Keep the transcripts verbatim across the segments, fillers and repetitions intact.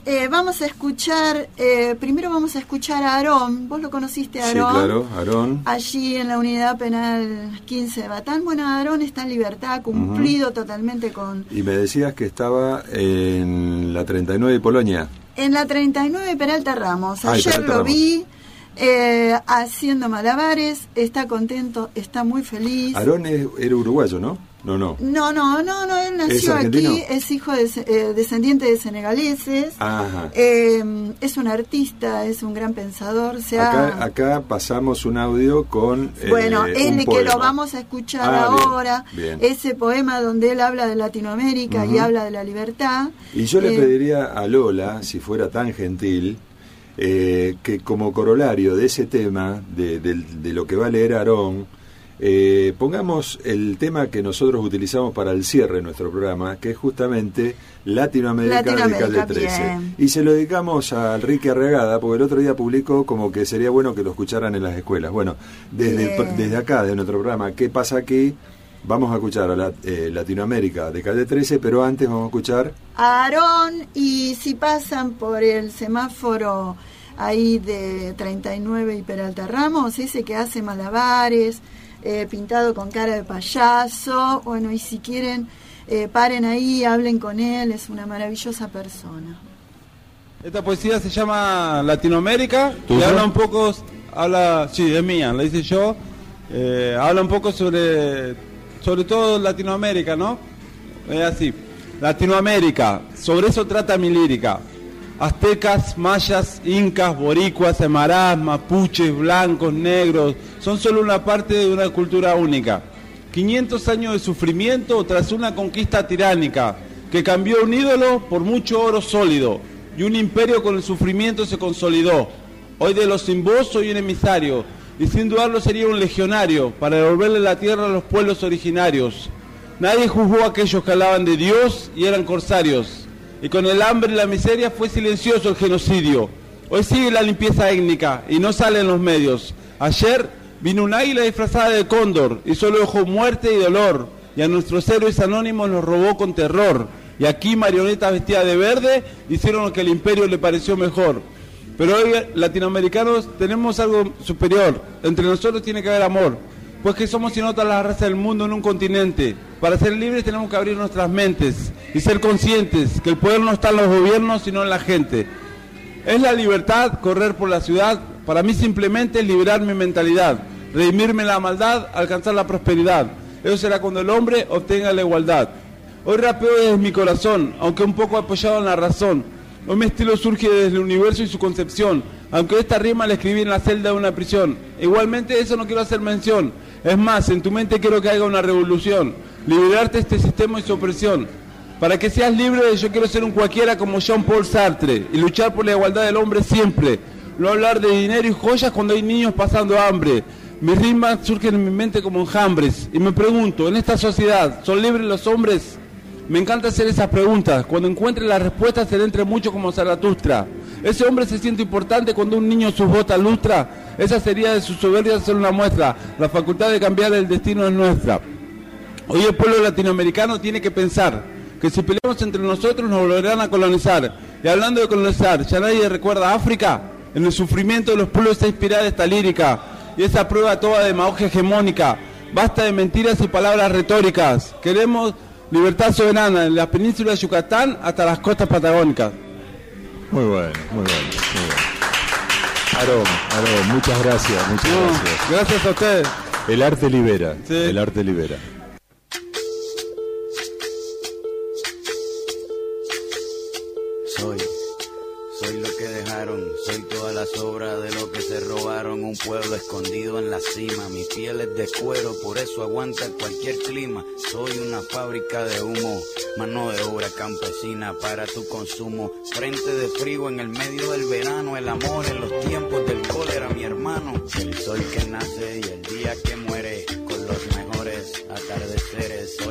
Eh, vamos a escuchar, eh, primero vamos a escuchar a Aarón. ¿Vos lo conociste, Aarón? Sí, claro, Aarón. Allí en la unidad penal quince de Batán. Bueno, Aarón está en libertad, cumplido uh-huh. totalmente con... Y me decías que estaba en la treinta y nueve de Polonia. En la treinta y nueve Peralta Ramos. Ay, Ayer Peralta lo Ramos. vi eh, haciendo malabares, está contento, está muy feliz. Aarón es, era uruguayo, ¿no? No, no. No, no, no, no, él nació aquí, es hijo de, eh, descendiente de senegaleses. Ajá. Eh, es un artista, es un gran pensador. Se acá, ha... acá pasamos un audio con eh, Bueno, es un el que lo vamos a escuchar ah, ahora, bien, bien. Ese poema donde él habla de Latinoamérica uh-huh. y habla de la libertad. Y yo eh, le pediría a Lola, si fuera tan gentil, eh, que como corolario de ese tema, de, de, de lo que va a leer Aarón, Eh, pongamos el tema que nosotros utilizamos para el cierre de nuestro programa, que es justamente Latinoamérica, Latinoamérica de Calle trece. Bien. Y se lo dedicamos a Enrique Arregada, porque el otro día publicó como que sería bueno que lo escucharan en las escuelas. Bueno, desde, desde acá, de nuestro programa, ¿qué pasa aquí? Vamos a escuchar a la, eh, Latinoamérica de Calle trece, pero antes vamos a escuchar a Aarón. Y si pasan por el semáforo ahí de treinta y nueve y Peralta Ramos, ese que hace malabares, Eh, pintado con cara de payaso, bueno, y si quieren eh, paren ahí, hablen con él, es una maravillosa persona. Esta poesía se llama Latinoamérica y ¿Tuyo? habla un poco, habla, sí, es mía, la hice yo, eh, habla un poco sobre, sobre todo Latinoamérica, ¿no? Es así, Latinoamérica, sobre eso trata mi lírica. Aztecas, mayas, incas, boricuas, aymarás, mapuches, blancos, negros, son solo una parte de una cultura única. quinientos años de sufrimiento tras una conquista tiránica que cambió un ídolo por mucho oro sólido y un imperio con el sufrimiento se consolidó. Hoy de los sin voz soy un emisario y sin dudarlo sería un legionario para devolverle la tierra a los pueblos originarios. Nadie juzgó a aquellos que hablaban de Dios y eran corsarios. Y con el hambre y la miseria fue silencioso el genocidio. Hoy sigue la limpieza étnica y no sale en los medios. Ayer vino un águila disfrazada de cóndor y solo dejó muerte y dolor. Y a nuestros héroes anónimos nos robó con terror. Y aquí marionetas vestidas de verde hicieron lo que al imperio le pareció mejor. Pero hoy latinoamericanos tenemos algo superior. Entre nosotros tiene que haber amor. Pues que somos sin otras las razas del mundo en un continente. Para ser libres tenemos que abrir nuestras mentes y ser conscientes que el poder no está en los gobiernos sino en la gente. Es la libertad correr por la ciudad. Para mí simplemente es liberar mi mentalidad, redimirme la maldad, alcanzar la prosperidad. Eso será cuando el hombre obtenga la igualdad. Hoy rapeo desde mi corazón, aunque un poco apoyado en la razón. Hoy mi estilo surge desde el universo y su concepción, aunque esta rima la escribí en la celda de una prisión. Igualmente de eso no quiero hacer mención. Es más, en tu mente quiero que haya una revolución, liberarte de este sistema y su opresión. Para que seas libre, yo quiero ser un cualquiera como Jean-Paul Sartre y luchar por la igualdad del hombre siempre. No hablar de dinero y joyas cuando hay niños pasando hambre. Mis rimas surgen en mi mente como enjambres y me pregunto, ¿en esta sociedad son libres los hombres? Me encanta hacer esas preguntas. Cuando encuentre las respuestas seré entre muchos como Zaratustra. Ese hombre se siente importante cuando un niño sus botas lustra. Esa sería de su soberbia ser una muestra. La facultad de cambiar el destino es nuestra. Hoy el pueblo latinoamericano tiene que pensar que si peleamos entre nosotros nos volverán a colonizar. Y hablando de colonizar, ¿ya nadie recuerda a África? En el sufrimiento de los pueblos está inspirada esta lírica. Y esa prueba toda de demagogia hegemónica. Basta de mentiras y palabras retóricas. Queremos libertad soberana en la península de Yucatán hasta las costas patagónicas. Muy bueno, muy bueno, muy bueno. Aarón, Aarón, muchas gracias, muchas no, gracias. Gracias a ustedes. El arte libera, sí. El arte libera. Soy, soy lo que dejaron, soy todas las obras de lo que se robaron, un pueblo escondido en la cima, mi piel es de cuero, por eso aguanta cualquier clima, soy una fábrica de humo, mano de obra campesina para tu consumo, frente de frío en el medio del verano, el amor en los tiempos del cólera, mi hermano, el sol que nace y el día que muere, con los mejores atardeceres, soy el desierto.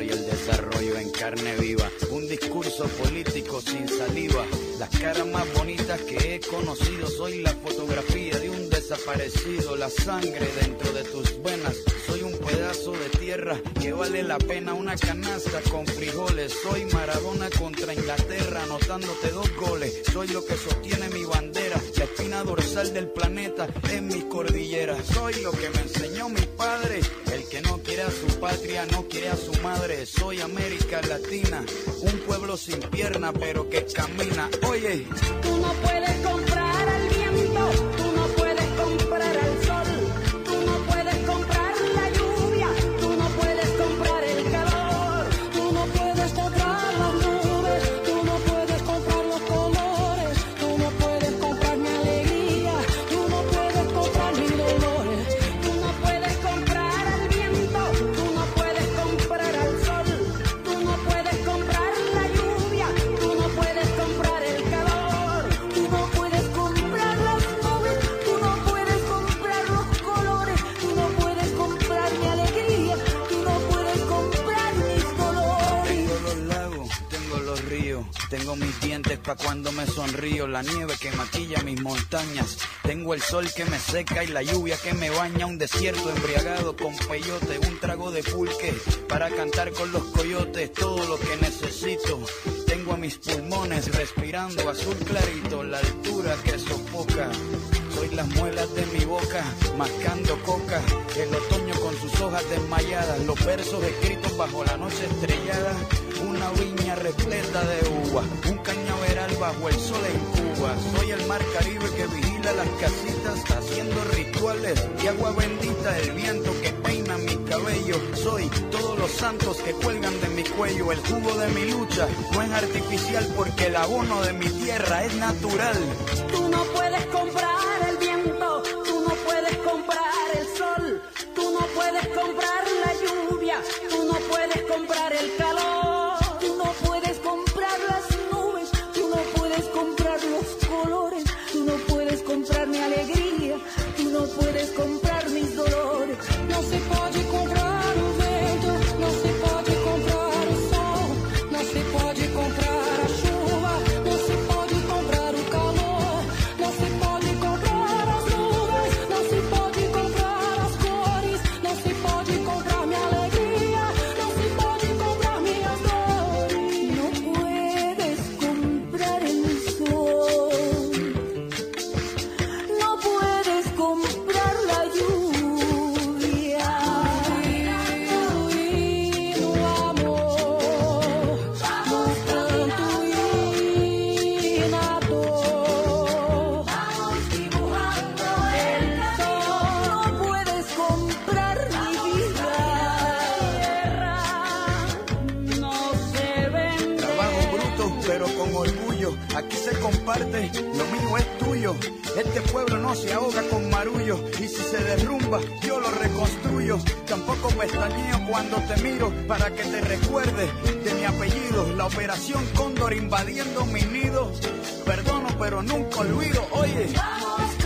desarrollo en carne viva, un discurso político sin saliva. Las caras más bonitas que he conocido, soy la fotografía de un desaparecido, la sangre dentro de tus venas. Soy un pedazo de tierra que vale la pena una canasta con frijoles. Soy Maradona contra Inglaterra, anotándote dos goles. Soy lo que sostiene mi bandera, la espina dorsal del planeta en mis cordilleras. Soy lo que me enseñó mi padre, el que no quiere a su patria, no quiere a su madre. Soy América Latina, un pueblo sin pierna pero que camina. Oye, tú no puedes comprar al viento, tú no puedes comprar al sol, tú no puedes comprar la lluvia, tú no puedes comprar el calor, tú no puedes comprar las nubes, tú no puedes comprar los colores, tú no puedes comprar mi alegría, tú no puedes comprar mis dolores, tú no puedes comprar al viento, tú no puedes comprar al sol, tú no puedes comprar la lluvia, tú no puedes comprar el calor, tú no puedes comprar las nubes, tú no puedes comprar los colores, tú no puedes comprar mi alegría, tú no puedes comprar mis dolores. tengo los lagos, tengo los ríos, tengo mis dientes pa' cuando me sonrío, la nieve que maquilla mis montañas, tengo el sol que me seca y la lluvia que me baña, un desierto embriagado con peyote, un trago de pulque para cantar con los coyotes, todo lo que necesito. Tengo a mis pulmones respirando azul clarito, la altura que sofoca. Soy las muelas de mi boca, mascando coca, el otoño con sus hojas desmayadas, los versos escritos bajo la noche estrellada, una viña repleta de uva, un cañaveral bajo el sol en Cuba. Soy el mar Caribe que vigila las casitas, haciendo rituales y agua bendita, el viento que peina mi cabello. Soy todos los santos que cuelgan de mi cuello, el jugo de mi lucha no es artificial porque el abono de mi tierra es natural. Tú no puedes comprar el viento, tú no puedes comprar el sol, tú no puedes comprar la lluvia, tú no puedes comprar el calor, tú no puedes comprar las nubes, tú no puedes comprar los colores, tú no puedes comprar mi alegría, tú no puedes comprar mis dolores. No se puede comprar o vento, no se pode comprar o sol, não se pode comprar a chuva, não se pode comprar o calor, não se pode comprar as nuvens, não se pode comprar as cores, não se pode comprar minha alegria, não se pode comprar minhas dores. No puedes comprar el sol, no puedes comprar la lluvia, y no amor, vamos canto y nato, vamos dibujando el sol. No puedes comprar mi vida, tierra no se vende. Trabajo bruto pero con orgullo, aquí se comparte, lo mío es tuyo. Este pueblo no se ahoga con marullo, y si se derrumba yo lo reconstruyo. Tampoco pestañeo cuando te miro para que te recuerdes de mi apellido. La operación Cóndor invadiendo mi nido, perdono pero nunca olvido. Oye, Vamos